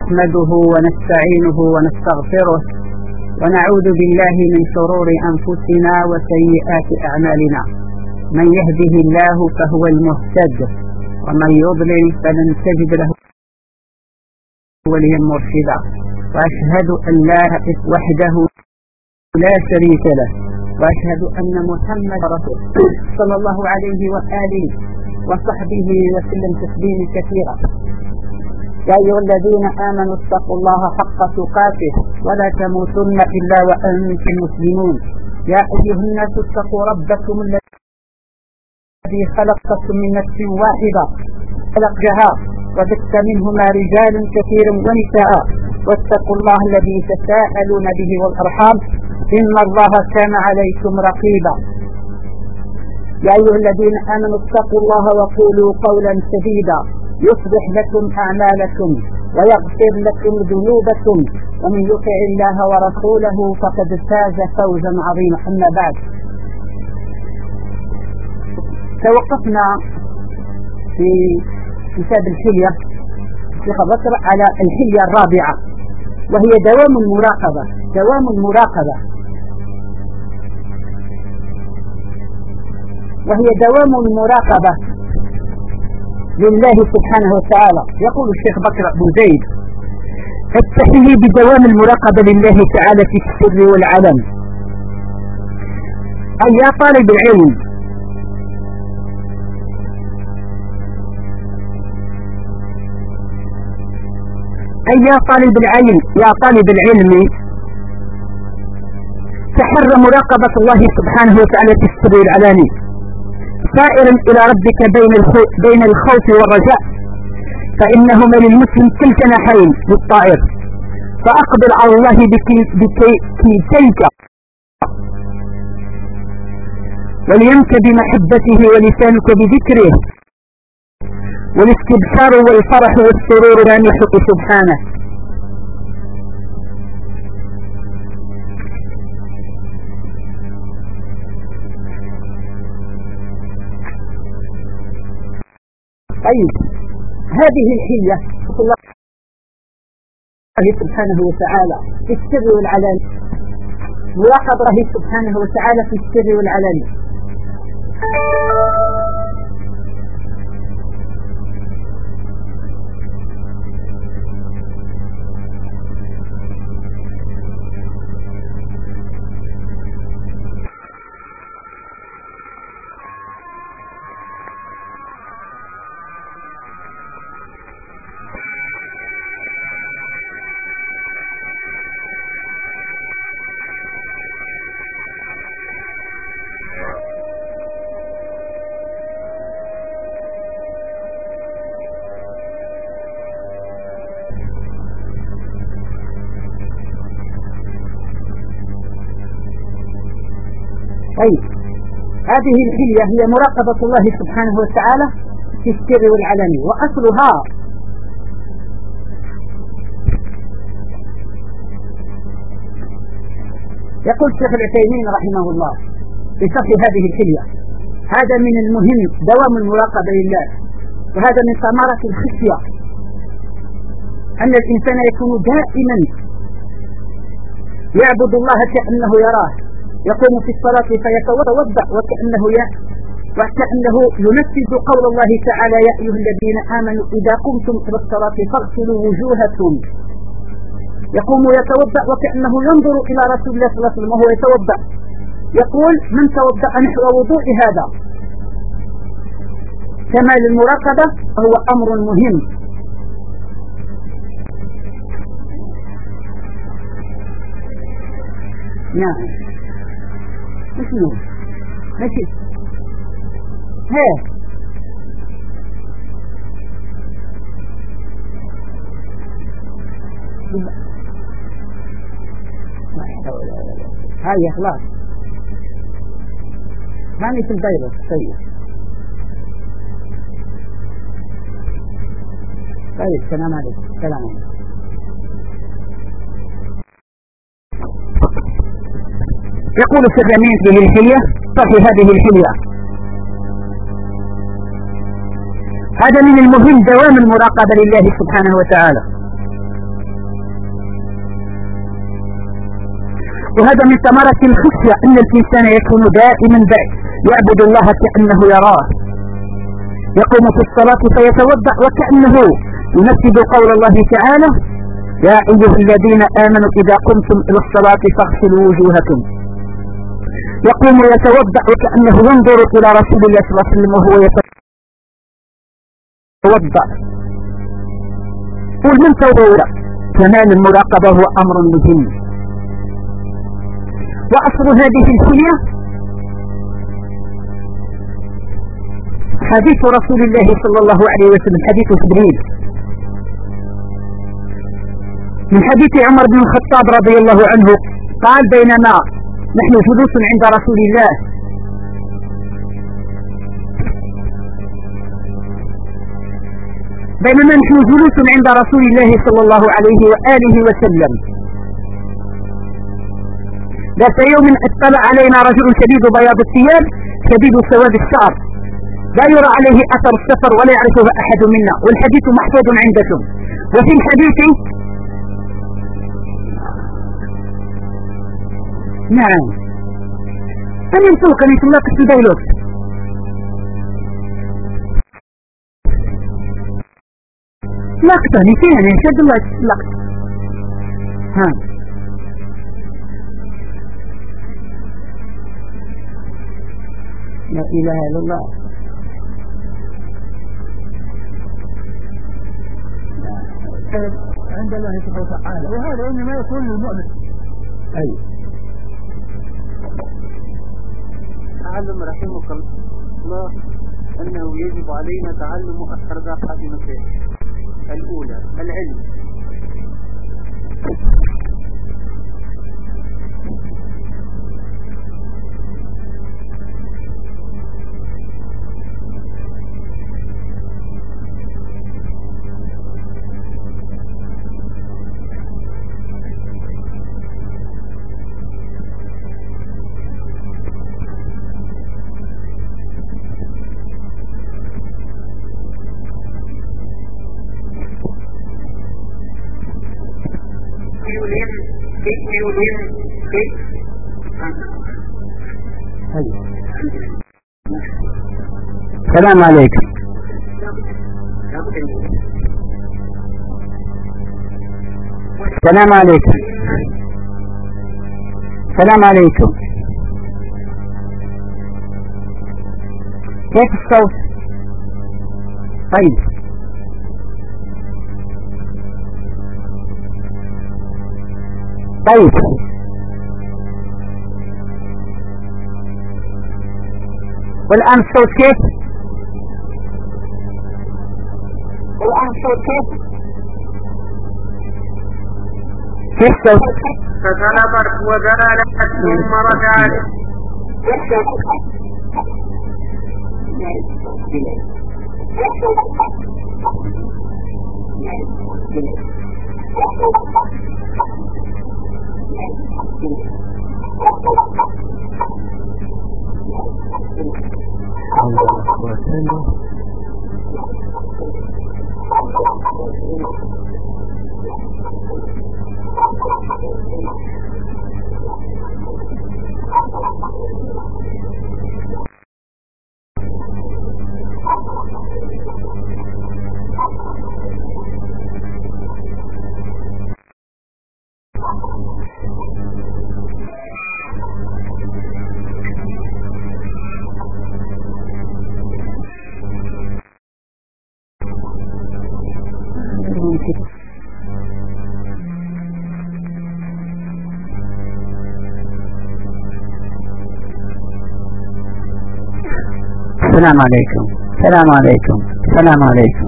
نحمده ونستعينه ونستغفره ونعوذ بالله من شرور أنفسنا وسيئات أعمالنا. من يهده الله فهو المهتد ومن يضلل فلن تجد له وليا مرشدا. وأشهد أن لا إله وحده لا شريك له وأشهد أن محمدا رسول صلى الله عليه وآله وصحبه وسلم تسليما كثيرا. يا أيها الذين آمنوا اتقوا الله حق تقاته ولا تموتن إلا وأنتم مسلمون. يا أيها الناس اتقوا ربكم الذي خلقكم من نفس واحدة خلقها وبث منهما رجالا كثيرا ونساء واتقوا الله الذي تساءلون به والأرحام إن الله كان عليكم رقيبا. يا أيها الذين آمنوا اتقوا الله وقولوا قولا سديدا يصلح لكم أعمالكم ويغفر لكم ذنوبكم ومن يطع الله ورسوله فقد فاز فوزا عظيما. أما بعد، توقفنا في كتاب الحلية في ذكر على الحلية الرابعة وهي دوام المراقبة. وهي دوام المراقبة لله سبحانه وتعالى. يقول الشيخ بكر أبو زيد: التحلي بدوام المراقبة لله تعالى في السر والعلن. أي يا طالب العلم، يا طالب العلم تحر مراقبة الله سبحانه وتعالى في السر والعلاني، سائرا إلى ربك بين الخوف والرجاء، فإنهما للمسلم كالجناحين للطائر، فأقبل على الله بكيتيك وليمك بمحبته ولسانك بذكره، والاستبشار والفرح والسرور رانحك سبحانه. طيب، هذه الحلية الله سبحانه وتعالى في السر والعلن، مراقبة سبحانه وتعالى في السر والعلن. طيب، هذه الحلية هي مراقبة الله سبحانه وتعالى في السر والعلن، وأصلها يقول الشيخ العثيمين رحمه الله في شرح هذه الحلية: هذا من المهم دوام المراقبة لله، وهذا من ثمرة الخشية أن الإنسان يكون دائما يعبد الله كأنه يراه، يقوم في الصلاة فيتوضأ وكأنه ينفذ قول الله تعالى: يا أيها الذين آمنوا إذا قمتم إلى الصلاة فاغسلوا وجوهكم. يقوم يتوضأ وكأنه ينظر إلى رسول الله صلى الله عليه وسلم وهو يتوضأ، يقول: من توضأ نحو وضوء هذا. كمال المراقبة هو أمر مهم. نعم، ماشي ها هاي خلاص ماني في الدايرة. طيب سلام عليكم. سلام عليكم. يقول الشيخ الأمين في الحلية: صحي هذه الحلية هذا من المهم دوام المراقبة لله سبحانه وتعالى وهذا من ثمرة الخشية أن الإنسان يكون دائما يعبد الله كأنه يراه، يقوم في الصلاة فيتوضأ وكأنه ينفذ قول الله تعالى: يا أيها الذين آمنوا إذا قمتم إلى الصلاة فاغسلوا وجوهكم. يقوم يتوضأ وكأنه ينظر إلى رسول الله صلى الله عليه وسلم وهو يتوضأ. قل من توضأ. كمال المراقبة هو أمر مهم. وأصل هذه الكلية حديث رسول الله صلى الله عليه وسلم، حديث جبريل، من حديث عمر بن الخطاب رضي الله عنه قال: بينما نحن جلوس عند رسول الله صلى الله عليه وآله وسلم ذات يوم اطلع علينا رجل شديد بياض الثياب شديد سواد الشعر لا يرى عليه أثر السفر ولا يعرفه أحد منا، والحديث محفوظ عندكم. وفي الحديث نعم أنا يمسوك أن يتلاقش في دولوك لقطة نسينا نشد الله لقطة. ها لا إله إلا الله. عند الله سبحانه وتعالى، وهذا إنما يكون للمؤمن. أي تعلم رحمك الله أنه يجب علينا تعلم أربع مسائل. الأولى العلم، السلام عليكم. السلام عليكم. السلام عليكم. كيف الصوت؟ طيب طيب والآن الصوت كيف؟ كيف الصوت؟ فطلبت وزالت ثم رجعت. السلام عليكم. السلام عليكم. السلام عليكم.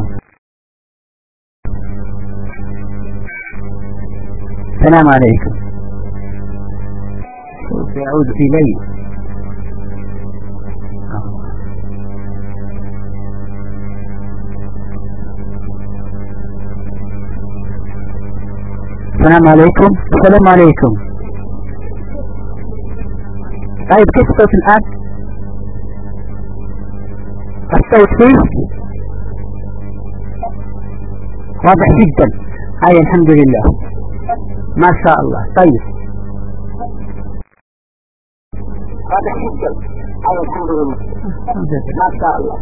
السلام عليكم. يعود إلي. السلام عليكم. السلام عليكم. طيب كيف الصوت الآن؟ الصوت فيه واضح جدا. هاي الحمد لله ما شاء الله. طيب واضح جدا. الحمد لله ما شاء الله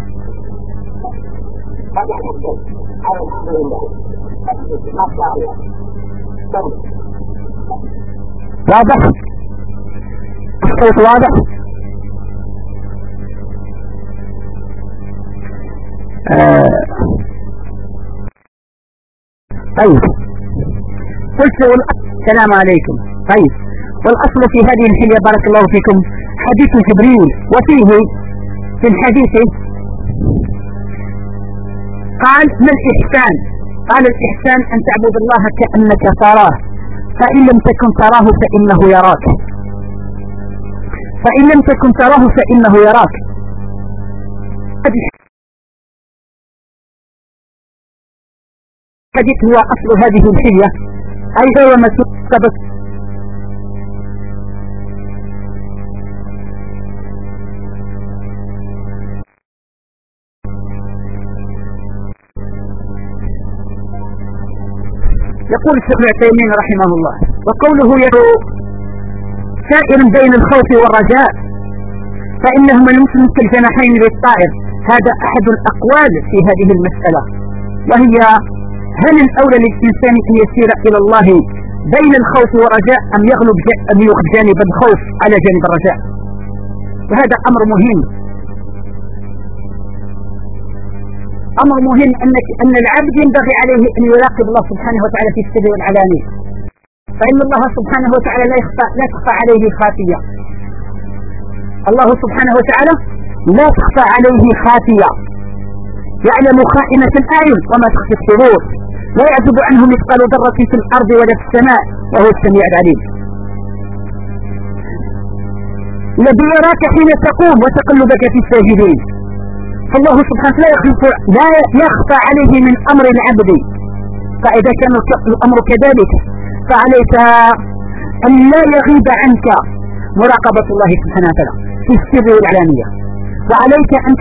واضح جدا. الحمد لله ما شاء الله. واضح الصوت واضح. طيب قلت السلام عليكم. طيب والأصل في هذه الحلية بارك الله فيكم حديث جبريل، وفيه في الحديث قال ما الإحسان؟ قال الإحسان أن تعبد الله كأنك تراه فإن لم تكن تراه فإنه يراك. فإن لم تكن تراه فإنه يراك. الحديث هو أصل هذه الحلية، أي هو ما سبق. يقول الشيخ العثيمين رحمه الله وقوله يدعو سائر بين الخوف والرجاء فإنهما المسلم كالجناحين للطائر. هذا أحد الأقوال في هذه المسألة، وهي هل الأولى للإنسان أن يسير إلى الله بين الخوف والرجاء أم يغلب جانب الخوف على جانب الرجاء؟ وهذا أمر مهم، أمر مهم أن العبد ينبغي عليه أن يراقب الله سبحانه وتعالى في السر والعلانية، فإن الله سبحانه وتعالى لا تخفى عليه خافية. الله سبحانه وتعالى لا تخفى عليه خافية، يعلم خائنة الأعين وما تخفي الصدور، لا يعزب عنه مثقال ذرة في الأرض ولا في السماء وهو السميع العليم. الذي يراك حين تقوم وتقلبك في الساجدين، فالله سبحانه لا يخفى عليه من أمر العبد. فإذا كان الأمر كذلك فعليك أن لا يغيب عنك مراقبة الله سبحانه وتعالى في السر والعلانية، وعليك أن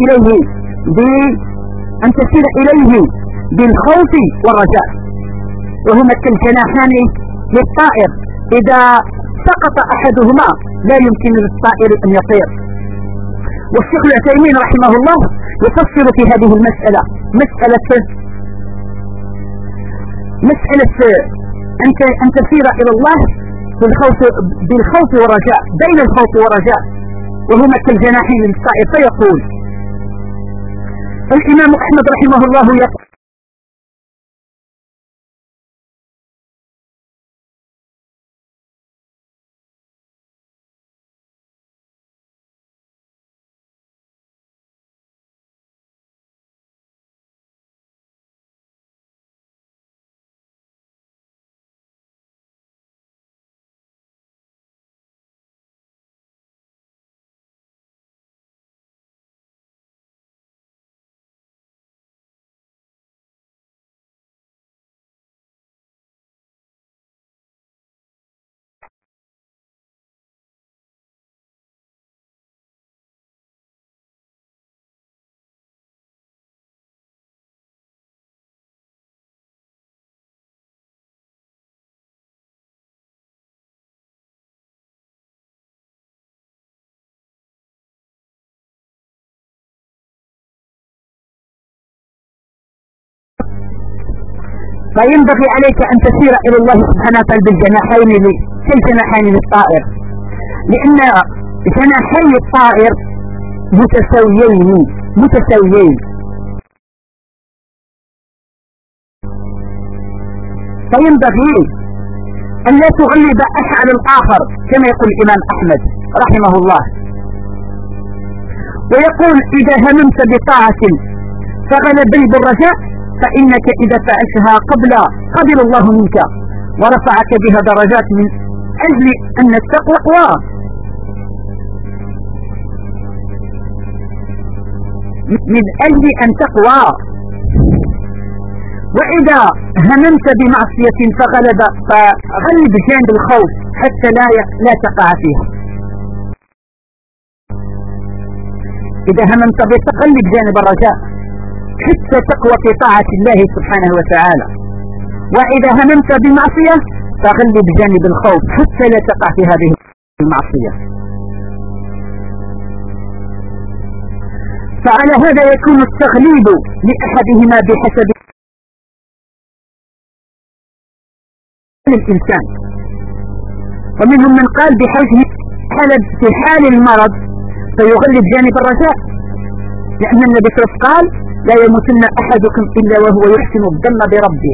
تسير إليه بالخوف والرجاء، وهما كالجناحان للطائر، إذا سقط أحدهما لا يمكن للطائر أن يطير. والشيخ العثيمين رحمه الله يفسر في هذه المسألة مسألة أن تسير إلى الله بالخوف والرجاء، بين الخوف والرجاء، وهما كالجناحين للطائر. فيقول الإمام أحمد رحمه الله يقول فينبغي عليك أن تسير إلى الله سبحانه وتعالى بالجناحين كالجناحين للطائر، لأن جناحي الطائر متساويين. فينبغي أن لا تغلب أحد على الآخر كما يقول الإمام أحمد رحمه الله، ويقول إذا هممت بطاعة فغلبني بالرجاء فإنك إذا فعلتها قبل الله منك ورفعك بها درجات من أجل أن التقوى من أجل أن تقوى. وإذا هممت بمعصية فغلب جانب الخوف حتى لا تقع فيها. إذا هممت بتغلب جانب الرجاء حتى تقوى في طاعة الله سبحانه وتعالى، وإذا هممت بمعصية فغلب جانب الخوف حتى لا تقع في هذه المعصية. فعلى هذا يكون التغليب لأحدهما بحسب الإنسان. ومنهم من قال بحيث في حال المرض فيغلب جانب الرجاء، لأن النبي صلى الله عليه وسلم قال لا يموتن أحدكم إلا وهو يحسن الظن بربه.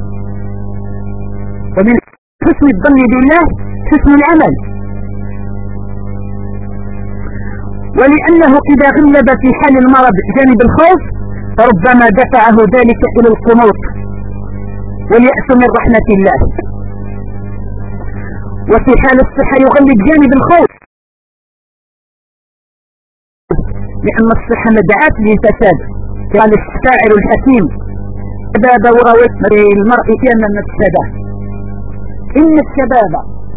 ومن حسن الظن بالله حسن العمل، ولأنه إذا غلب في حال المرض جانب الخوف فربما دفعه ذلك إلى القنوط واليأس من رحمة الله. وفي حال الصحة يغلب جانب الخوف، لأن الصحة مدعاة للفساد. قال الشاعر الحكيم شباب وغوث المرء كان مفسده. إن الشباب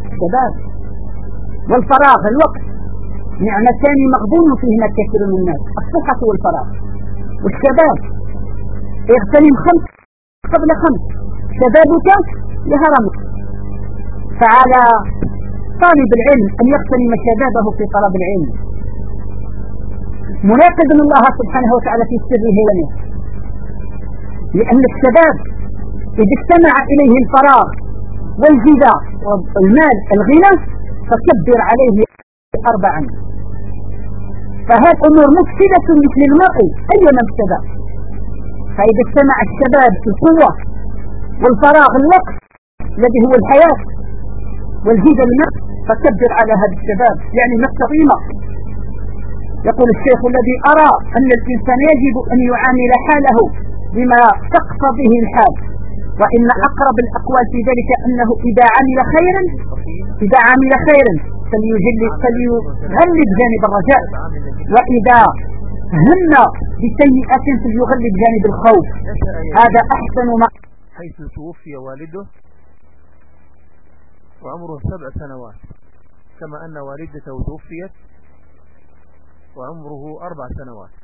والفراغ الوقت نعمتان مغبون فيهما كثير من الناس، الصحة والفراغ. والشباب اغتنم 5 قبل 5، شبابك لهرمك. فعلى طالب العلم أن يغتنم شبابه في طلب العلم، مناقضا الله سبحانه وتعالى في سر هينه، لأن الشباب إذا اجتمع إليه الفراغ والجدع والمال الغنى فكبر عليه 4. فهذه أمور مفسدة مثل المرء أي مفسدة. فإذا اجتمع الشباب في القوة والفراغ الوقت الذي هو الحياة والجدع المال فكبر على هذا الشباب، يعني ما القيمة. يقول الشيخ الذي أرى أن الإنسان يجب أن يعامل حاله بما تقتضيه الحال، وإن أقرب الأقوال في ذلك أنه إذا عمل خيرا فليغلب جانب الرجاء، وإذا هم بسيئة فليغلب جانب الخوف. هذا أحسن ما. حيث توفي والده وعمره 7 سنوات، كما أن والدته توفيت وعمره 4 سنوات.